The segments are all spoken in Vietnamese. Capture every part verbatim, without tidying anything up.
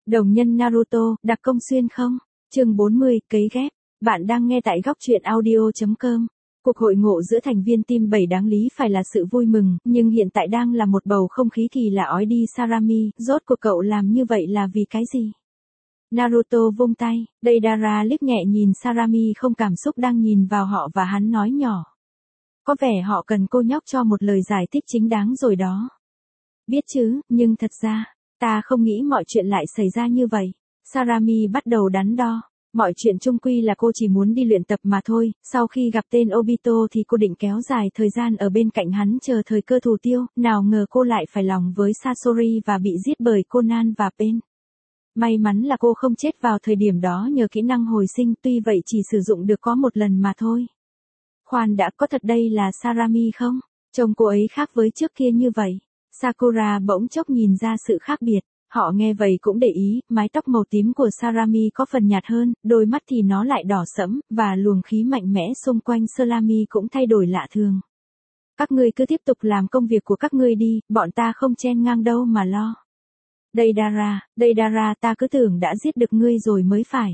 Đồng nhân Naruto, đặc công xuyên không? Chương bốn mươi, cấy ghép. Bạn đang nghe tại góc truyện audio chấm com. Cuộc hội ngộ giữa thành viên team bảy đáng lý phải là sự vui mừng, nhưng hiện tại đang là một bầu không khí thì là ói đi. Sarami, rốt cuộc cậu làm như vậy là vì cái gì? Naruto vung tay, Deidara liếc nhẹ nhìn Sarami không cảm xúc đang nhìn vào họ và hắn nói nhỏ. Có vẻ họ cần cô nhóc cho một lời giải thích chính đáng rồi đó. Biết chứ, nhưng thật ra, ta không nghĩ mọi chuyện lại xảy ra như vậy. Sarami bắt đầu đắn đo. Mọi chuyện chung quy là cô chỉ muốn đi luyện tập mà thôi, sau khi gặp tên Obito thì cô định kéo dài thời gian ở bên cạnh hắn chờ thời cơ thủ tiêu, nào ngờ cô lại phải lòng với Sasori và bị giết bởi Conan và Pain. May mắn là cô không chết vào thời điểm đó nhờ kỹ năng hồi sinh, tuy vậy chỉ sử dụng được có một lần mà thôi. Khoan đã, có thật đây là Sarami không? Trông cô ấy khác với trước kia như vậy. Sakura bỗng chốc nhìn ra sự khác biệt. Họ nghe vậy cũng để ý, mái tóc màu tím của Sarami có phần nhạt hơn, đôi mắt thì nó lại đỏ sẫm, và luồng khí mạnh mẽ xung quanh Sarami cũng thay đổi lạ thường. Các ngươi cứ tiếp tục làm công việc của các ngươi đi, bọn ta không chen ngang đâu mà lo. Deidara, Deidara ta cứ tưởng đã giết được ngươi rồi mới phải.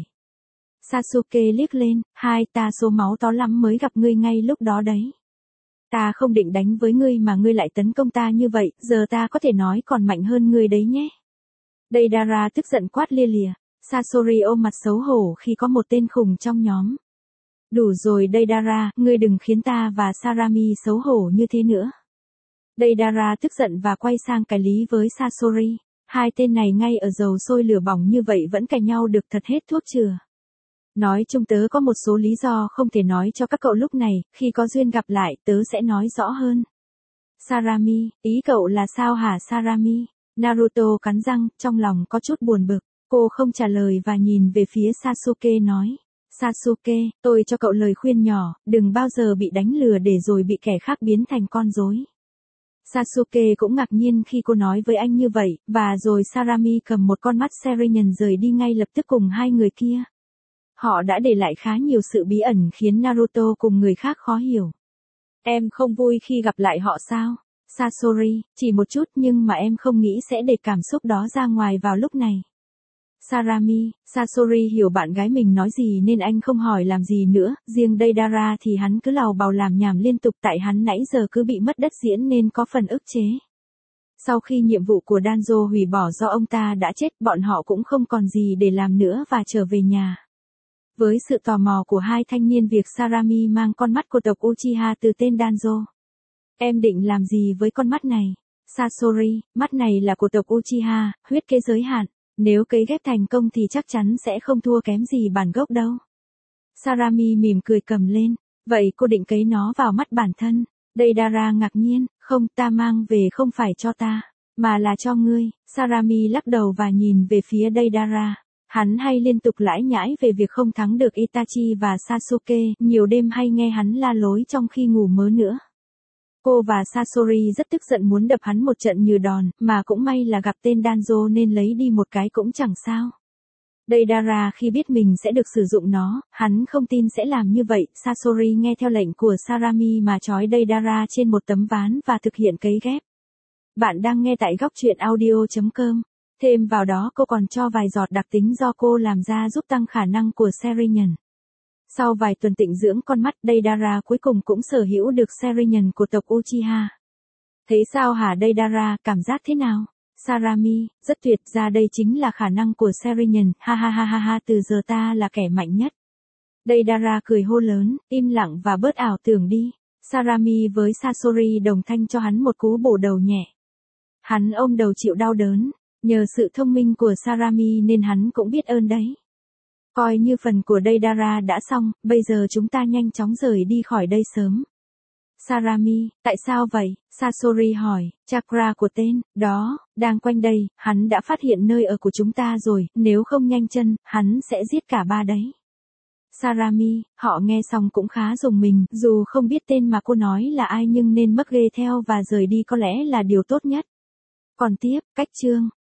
Sasuke liếc lên, hai ta số máu to lắm mới gặp ngươi ngay lúc đó đấy. Ta không định đánh với ngươi mà ngươi lại tấn công ta như vậy, giờ ta có thể nói còn mạnh hơn ngươi đấy nhé. Deidara tức giận quát lia lịa. Sasori ôm mặt xấu hổ khi có một tên khùng trong nhóm. Đủ rồi Deidara, ngươi đừng khiến ta và Sarami xấu hổ như thế nữa. Deidara tức giận và quay sang cãi lý với Sasori. Hai tên này ngay ở dầu sôi lửa bỏng như vậy vẫn cãi nhau được thật hết thuốc chữa. Nói chung tớ có một số lý do không thể nói cho các cậu lúc này, khi có duyên gặp lại tớ sẽ nói rõ hơn. Sarami, ý cậu là sao hả Sarami? Naruto cắn răng, trong lòng có chút buồn bực. Cô không trả lời và nhìn về phía Sasuke nói. Sasuke, tôi cho cậu lời khuyên nhỏ, đừng bao giờ bị đánh lừa để rồi bị kẻ khác biến thành con rối. Sasuke cũng ngạc nhiên khi cô nói với anh như vậy, và rồi Sarami cầm một con mắt Sharingan rời đi ngay lập tức cùng hai người kia. Họ đã để lại khá nhiều sự bí ẩn khiến Naruto cùng người khác khó hiểu. Em không vui khi gặp lại họ sao? Sasori, chỉ một chút nhưng mà em không nghĩ sẽ để cảm xúc đó ra ngoài vào lúc này. Sarami, Sasori hiểu bạn gái mình nói gì nên anh không hỏi làm gì nữa, riêng Deidara thì hắn cứ làu bàu làm nhảm liên tục tại hắn nãy giờ cứ bị mất đất diễn nên có phần ức chế. Sau khi nhiệm vụ của Danzo hủy bỏ do ông ta đã chết, bọn họ cũng không còn gì để làm nữa và trở về nhà. Với sự tò mò của hai thanh niên việc Sarami mang con mắt của tộc Uchiha từ tên Danzo. Em định làm gì với con mắt này? Sasori, mắt này là của tộc Uchiha, huyết kế giới hạn. Nếu cấy ghép thành công thì chắc chắn sẽ không thua kém gì bản gốc đâu. Sarami mỉm cười cầm lên. Vậy cô định cấy nó vào mắt bản thân? Deidara ngạc nhiên. Không, ta mang về không phải cho ta, mà là cho ngươi. Sarami lắc đầu và nhìn về phía Deidara. Hắn hay liên tục lải nhải về việc không thắng được Itachi và Sasuke, nhiều đêm hay nghe hắn la lối trong khi ngủ mơ nữa. Cô và Sasori rất tức giận muốn đập hắn một trận như đòn, mà cũng may là gặp tên Danzo nên lấy đi một cái cũng chẳng sao. Deidara khi biết mình sẽ được sử dụng nó, hắn không tin sẽ làm như vậy. Sasori nghe theo lệnh của Sarami mà trói Deidara trên một tấm ván và thực hiện cấy ghép. Bạn đang nghe tại góc truyện audio chấm com. Thêm vào đó cô còn cho vài giọt đặc tính do cô làm ra giúp tăng khả năng của Sharingan. Sau vài tuần tịnh dưỡng con mắt, Deidara cuối cùng cũng sở hữu được Sharingan của tộc Uchiha. Thấy sao hả Deidara, cảm giác thế nào? Sarami, rất tuyệt, ra đây chính là khả năng của Sharingan, ha ha ha ha ha, từ giờ ta là kẻ mạnh nhất. Deidara cười hô lớn, im lặng và bớt ảo tưởng đi. Sarami với Sasori đồng thanh cho hắn một cú bổ đầu nhẹ. Hắn ôm đầu chịu đau đớn, nhờ sự thông minh của Sarami nên hắn cũng biết ơn đấy. Coi như phần của Deidara đã xong, bây giờ chúng ta nhanh chóng rời đi khỏi đây sớm. Sarami, tại sao vậy? Sasori hỏi, chakra của tên, đó, đang quanh đây, hắn đã phát hiện nơi ở của chúng ta rồi, nếu không nhanh chân, hắn sẽ giết cả ba đấy. Sarami, họ nghe xong cũng khá rùng mình, dù không biết tên mà cô nói là ai nhưng nên mắc ghê theo và rời đi có lẽ là điều tốt nhất. Còn tiếp, cách chương.